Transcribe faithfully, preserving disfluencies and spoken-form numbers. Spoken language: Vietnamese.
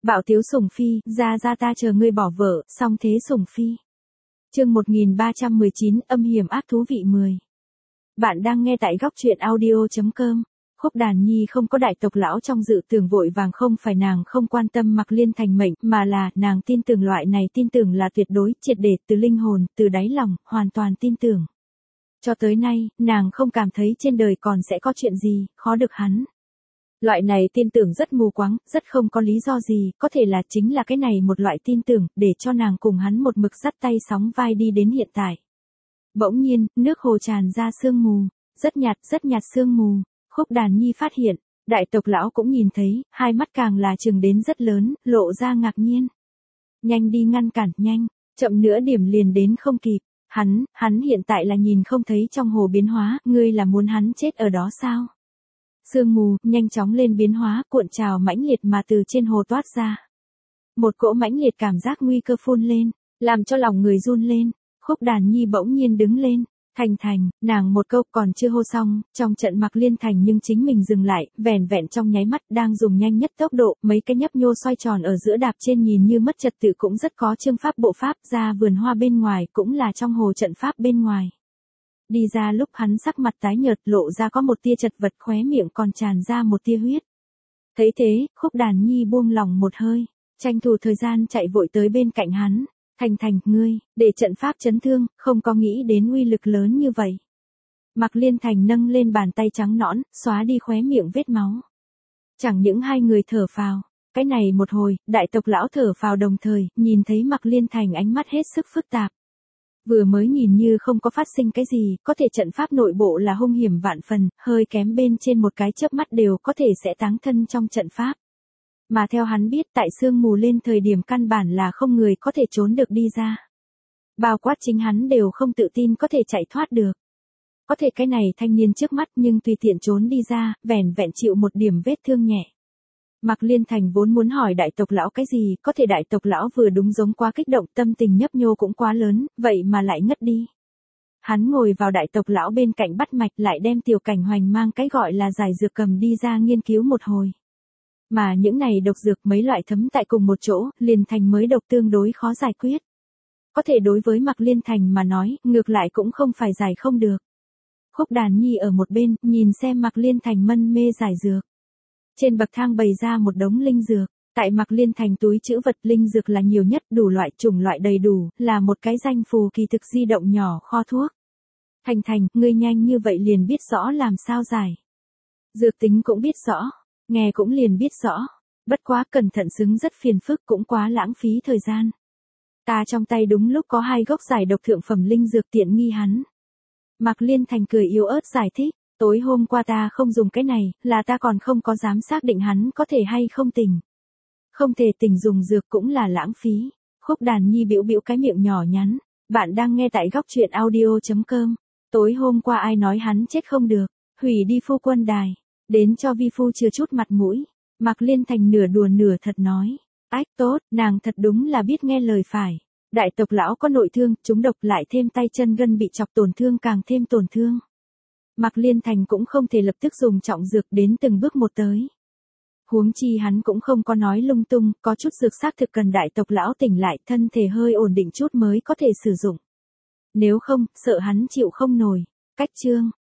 Bạo tiếu sủng phi, ra ra ta chờ ngươi bỏ vợ, song thế sủng phi. Chương một nghìn ba trăm mười chín, âm hiểm ác thú vị mười. Bạn đang nghe tại góc truyện audio chấm com. Khúc Đàn Nhi không có đại tộc lão trong dự tưởng vội vàng, không phải nàng không quan tâm Mạc Liên Thành mệnh, mà là nàng tin tưởng loại này tin tưởng là tuyệt đối, triệt để, từ linh hồn, từ đáy lòng, hoàn toàn tin tưởng. Cho tới nay, nàng không cảm thấy trên đời còn sẽ có chuyện gì khó được hắn. Loại này tin tưởng rất mù quáng, rất không có lý do gì, có thể là chính là cái này một loại tin tưởng, để cho nàng cùng hắn một mực dắt tay sóng vai đi đến hiện tại. Bỗng nhiên, nước hồ tràn ra sương mù, rất nhạt, rất nhạt sương mù. Khúc Đàn Nhi phát hiện, đại tộc lão cũng nhìn thấy, hai mắt càng là trừng đến rất lớn, lộ ra ngạc nhiên. Nhanh đi ngăn cản, nhanh, chậm nữa điểm liền đến không kịp. Hắn, hắn hiện tại là nhìn không thấy trong hồ biến hóa, ngươi là muốn hắn chết ở đó sao? Sương mù, nhanh chóng lên biến hóa, cuộn trào mãnh liệt mà từ trên hồ toát ra. Một cỗ mãnh liệt cảm giác nguy cơ phun lên, làm cho lòng người run lên. Khúc Đàn Nhi bỗng nhiên đứng lên. Thành Thành, nàng một câu còn chưa hô xong, trong trận Mạc Liên Thành nhưng chính mình dừng lại, vẻn vẹn trong nháy mắt đang dùng nhanh nhất tốc độ, mấy cái nhấp nhô xoay tròn ở giữa đạp trên nhìn như mất trật tự cũng rất có chương pháp bộ pháp, ra vườn hoa bên ngoài cũng là trong hồ trận pháp bên ngoài. Đi ra lúc hắn sắc mặt tái nhợt, lộ ra có một tia chật vật, khóe miệng còn tràn ra một tia huyết. Thấy thế, Khúc Đàn Nhi buông lỏng một hơi, tranh thủ thời gian chạy vội tới bên cạnh hắn. Thành Thành, ngươi, để trận pháp chấn thương, không có nghĩ đến uy lực lớn như vậy. Mạc Liên Thành nâng lên bàn tay trắng nõn, xóa đi khóe miệng vết máu. Chẳng những hai người thở phào, cái này một hồi, đại tộc lão thở phào đồng thời, nhìn thấy Mạc Liên Thành ánh mắt hết sức phức tạp. Vừa mới nhìn như không có phát sinh cái gì, có thể trận pháp nội bộ là hung hiểm vạn phần, hơi kém bên trên một cái chớp mắt đều có thể sẽ táng thân trong trận pháp. Mà theo hắn biết, tại sương mù lên thời điểm căn bản là không người có thể trốn được đi ra. Bao quát chính hắn đều không tự tin có thể chạy thoát được. Có thể cái này thanh niên trước mắt nhưng tùy tiện trốn đi ra, vẻn vẹn chịu một điểm vết thương nhẹ. Mạc Liên Thành vốn muốn hỏi đại tộc lão cái gì, có thể đại tộc lão vừa đúng giống quá kích động, tâm tình nhấp nhô cũng quá lớn, vậy mà lại ngất đi. Hắn ngồi vào đại tộc lão bên cạnh bắt mạch, lại đem Tiểu Cảnh Hoành mang cái gọi là giải dược cầm đi ra nghiên cứu một hồi. Mà những này độc dược mấy loại thấm tại cùng một chỗ, liền thành mới độc tương đối khó giải quyết. Có thể đối với Mạc Liên Thành mà nói, ngược lại cũng không phải giải không được. Khúc Đàn Nhi ở một bên, nhìn xem Mạc Liên Thành mân mê giải dược. Trên bậc thang bày ra một đống linh dược, tại Mạc Liên Thành túi trữ vật linh dược là nhiều nhất, đủ loại chủng loại đầy đủ, là một cái danh phù kỳ thực di động nhỏ kho thuốc. Thành Thành, ngươi nhanh như vậy liền biết rõ làm sao giải. Dược tính cũng biết rõ. Nghe cũng liền biết rõ, bất quá cẩn thận xứng rất phiền phức, cũng quá lãng phí thời gian. Ta trong tay đúng lúc có hai gốc giải độc thượng phẩm linh dược tiện nghi hắn. Mạc Liên Thành cười yếu ớt giải thích, tối hôm qua ta không dùng cái này, là ta còn không có dám xác định hắn có thể hay không tỉnh. Không thể tỉnh dùng dược cũng là lãng phí. Khúc Đàn Nhi bĩu bĩu cái miệng nhỏ nhắn, bạn đang nghe tại góc truyện audio chấm com. Tối hôm qua ai nói hắn chết không được, hủy đi phu quân đài. Đến cho vi phu chưa chút mặt mũi. Mạc Liên Thành nửa đùa nửa thật nói. Ách tốt, nàng thật đúng là biết nghe lời phải. Đại tộc lão có nội thương, trúng độc lại thêm tay chân gân bị chọc tổn thương càng thêm tổn thương. Mạc Liên Thành cũng không thể lập tức dùng trọng dược đến từng bước một tới. Huống chi hắn cũng không có nói lung tung, có chút dược xác thực cần đại tộc lão tỉnh lại, thân thể hơi ổn định chút mới có thể sử dụng. Nếu không, sợ hắn chịu không nổi. Cách chương.